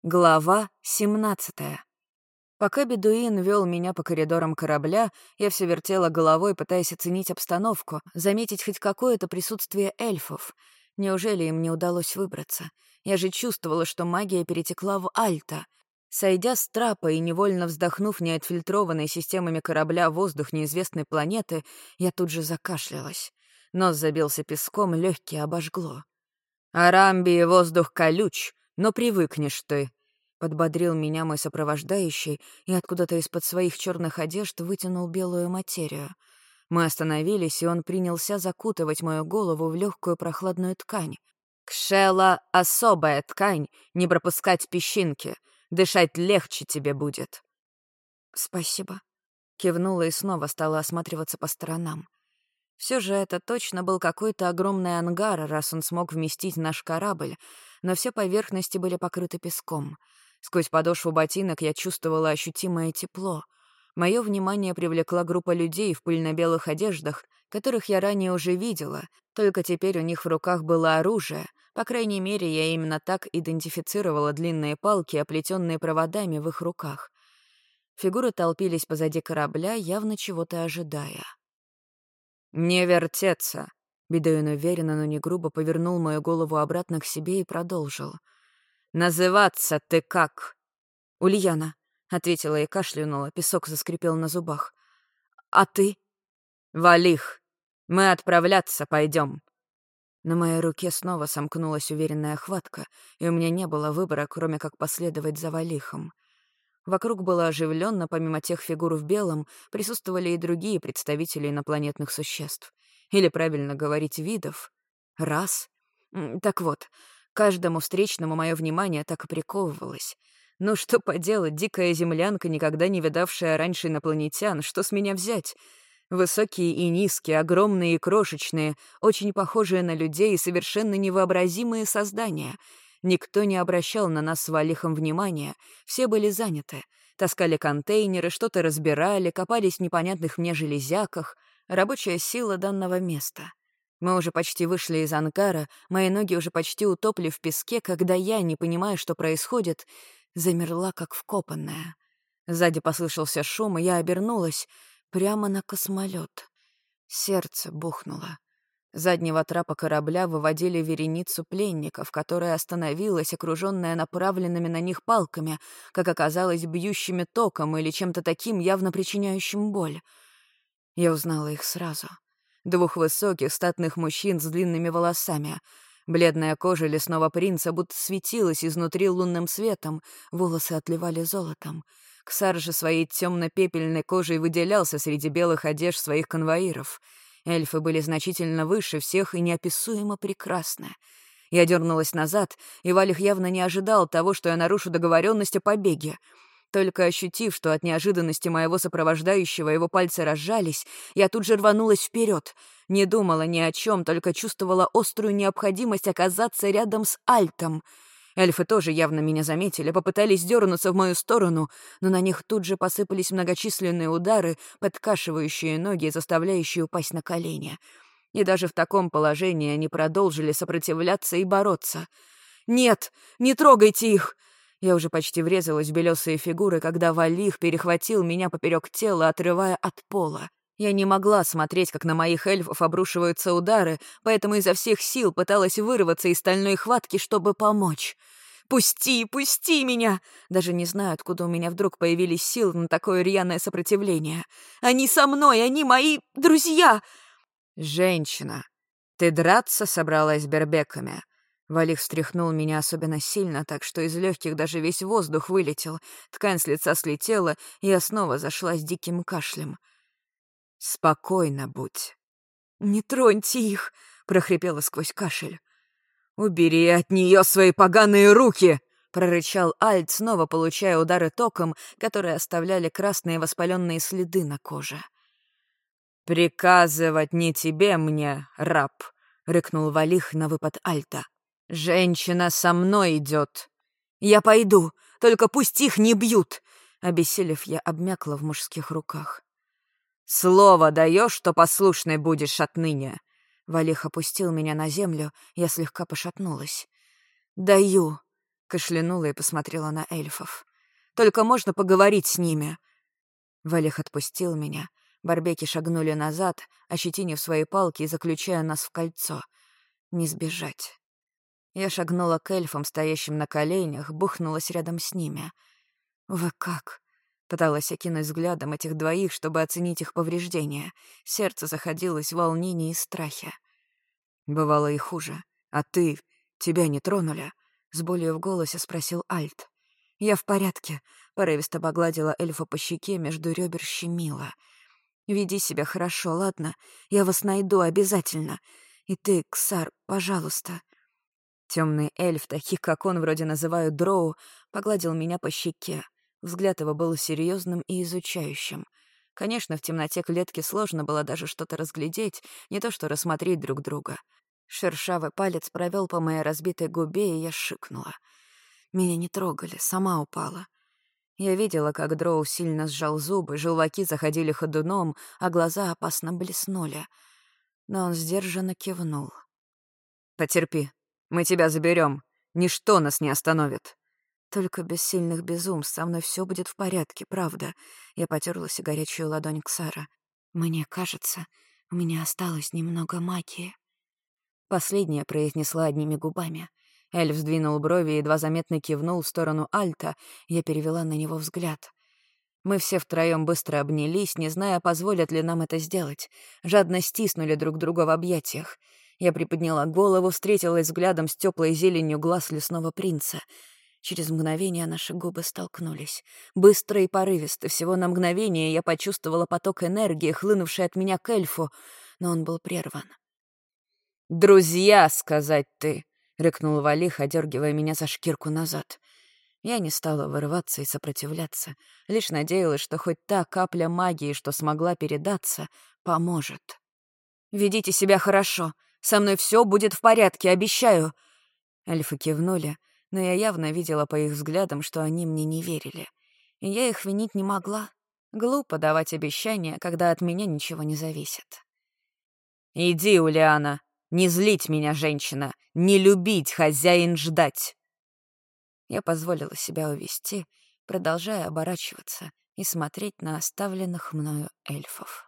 Глава 17. Пока бедуин вел меня по коридорам корабля, я все вертела головой, пытаясь оценить обстановку, заметить хоть какое-то присутствие эльфов. Неужели им не удалось выбраться? Я же чувствовала, что магия перетекла в Альта. Сойдя с трапа и невольно вздохнув неотфильтрованной системами корабля воздух неизвестной планеты, я тут же закашлялась. Нос забился песком, легкие обожгло. «Арамбии воздух колюч, но привыкнешь ты», — подбодрил меня мой сопровождающий и откуда-то из-под своих черных одежд вытянул белую материю. Мы остановились, и он принялся закутывать мою голову в легкую прохладную ткань. «Кшела — особая ткань, не пропускать песчинки. Дышать легче тебе будет». «Спасибо», — кивнула и снова стала осматриваться по сторонам. Все же это точно был какой-то огромный ангар, раз он смог вместить наш корабль, но все поверхности были покрыты песком. Сквозь подошву ботинок я чувствовала ощутимое тепло. Мое внимание привлекла группа людей в пыльно-белых одеждах, которых я ранее уже видела, только теперь у них в руках было оружие. По крайней мере, я именно так идентифицировала длинные палки, оплетенные проводами в их руках. Фигуры толпились позади корабля, явно чего-то ожидая. «Не вертеться!» Бедуин уверенно, но не грубо повернул мою голову обратно к себе и продолжил. «Называться ты как?» «Ульяна», — ответила и кашлянула, песок заскрипел на зубах. «А ты?» «Валих! Мы отправляться пойдем!» На моей руке снова сомкнулась уверенная хватка, и у меня не было выбора, кроме как последовать за Валихом. Вокруг было оживленно, помимо тех фигур в белом, присутствовали и другие представители инопланетных существ. Или, правильно говорить, видов. Рас. Так вот, каждому встречному мое внимание так и приковывалось. Ну что поделать, дикая землянка, никогда не видавшая раньше инопланетян, что с меня взять? Высокие и низкие, огромные и крошечные, очень похожие на людей и совершенно невообразимые создания — никто не обращал на нас с Валихом внимания, все были заняты. Таскали контейнеры, что-то разбирали, копались в непонятных мне железяках. Рабочая сила данного места. Мы уже почти вышли из ангара, мои ноги уже почти утопли в песке, когда я, не понимая, что происходит, замерла, как вкопанная. Сзади послышался шум, и я обернулась прямо на космолет. Сердце бухнуло. С заднего трапа корабля выводили вереницу пленников, которая остановилась, окруженная направленными на них палками, как оказалось, бьющими током или чем-то таким, явно причиняющим боль. Я узнала их сразу. Двух высоких, статных мужчин с длинными волосами. Бледная кожа лесного принца будто светилась изнутри лунным светом, волосы отливали золотом. Ксар же своей темно-пепельной кожей выделялся среди белых одежд своих конвоиров — эльфы были значительно выше всех и неописуемо прекрасны. Я дернулась назад, и Валих явно не ожидал того, что я нарушу договоренность о побеге. Только ощутив, что от неожиданности моего сопровождающего его пальцы разжались, я тут же рванулась вперед. Не думала ни о чем, только чувствовала острую необходимость оказаться рядом с Альтом. Эльфы тоже явно меня заметили, попытались дернуться в мою сторону, но на них тут же посыпались многочисленные удары, подкашивающие ноги и заставляющие упасть на колени. И даже в таком положении они продолжили сопротивляться и бороться. «Нет, не трогайте их!» Я уже почти врезалась в белесые фигуры, когда Валих перехватил меня поперек тела, отрывая от пола. Я не могла смотреть, как на моих эльфов обрушиваются удары, поэтому изо всех сил пыталась вырваться из стальной хватки, чтобы помочь. «Пусти, пусти меня!» Даже не знаю, откуда у меня вдруг появились силы на такое рьяное сопротивление. «Они со мной, они мои друзья!» «Женщина, ты драться собралась с бербеками?» Валих встряхнул меня особенно сильно, так что из легких даже весь воздух вылетел, ткань с лица слетела, и я снова зашлась диким кашлем. «Спокойно будь». «Не троньте их!» — прохрипела сквозь кашель. «Убери от нее свои поганые руки!» — прорычал Альт, снова получая удары током, которые оставляли красные воспаленные следы на коже. «Приказывать не тебе мне, раб!» — рыкнул Валих на выпад Альта. «Женщина со мной идет!» «Я пойду, только пусть их не бьют!» Обессилев, я обмякла в мужских руках. «Слово даешь, что послушной будешь отныне?» Валих опустил меня на землю, я слегка пошатнулась. «Даю». Кашлянула и посмотрела на эльфов. «Только можно поговорить с ними». Валих отпустил меня. Барбеки шагнули назад, ощетинив свои палки и заключая нас в кольцо. Не сбежать. Я шагнула к эльфам, стоящим на коленях, бухнулась рядом с ними. «Вы как?» Пыталась окинуть взглядом этих двоих, чтобы оценить их повреждения. Сердце заходилось в волнении и страхе. «Бывало и хуже. А ты? Тебя не тронули?» С болью в голосе спросил Альт. «Я в порядке», — порывисто погладила эльфа по щеке, между ребер щемила. «Веди себя хорошо, ладно? Я вас найду обязательно. И ты, Ксар, пожалуйста». Темный эльф, таких как он вроде называют дроу, погладил меня по щеке. Взгляд его был серьезным и изучающим. Конечно, в темноте клетки сложно было даже что-то разглядеть, не то что рассмотреть друг друга. Шершавый палец провел по моей разбитой губе, и я шикнула. Меня не трогали, сама упала. Я видела, как дроу сильно сжал зубы, желваки заходили ходуном, а глаза опасно блеснули. Но он сдержанно кивнул. «Потерпи, мы тебя заберем. Ничто нас не остановит». Только без сильных безумств со мной все будет в порядке, правда. Я потерлась о горячую ладонь Ксара. Мне кажется, у меня осталось немного магии. Последняя произнесла одними губами. Эльф сдвинул брови и едва заметно кивнул в сторону Альта. Я перевела на него взгляд. Мы все втроем быстро обнялись, не зная, позволят ли нам это сделать. Жадно стиснули друг друга в объятиях. Я приподняла голову, встретилась взглядом с теплой зеленью глаз лесного принца. Через мгновение наши губы столкнулись. Быстро и порывисто, всего на мгновение я почувствовала поток энергии, хлынувший от меня к эльфу, но он был прерван. «Друзья, сказать ты!» — рыкнул Валих, одергивая меня за шкирку назад. Я не стала вырываться и сопротивляться, лишь надеялась, что хоть та капля магии, что смогла передаться, поможет. «Ведите себя хорошо, со мной все будет в порядке, обещаю!» Эльфы кивнули, но я явно видела по их взглядам, что они мне не верили. И я их винить не могла. Глупо давать обещания, когда от меня ничего не зависит. «Иди, Улиана, не злить меня, женщина, не любить, хозяин ждать!» Я позволила себя увести, продолжая оборачиваться и смотреть на оставленных мною эльфов.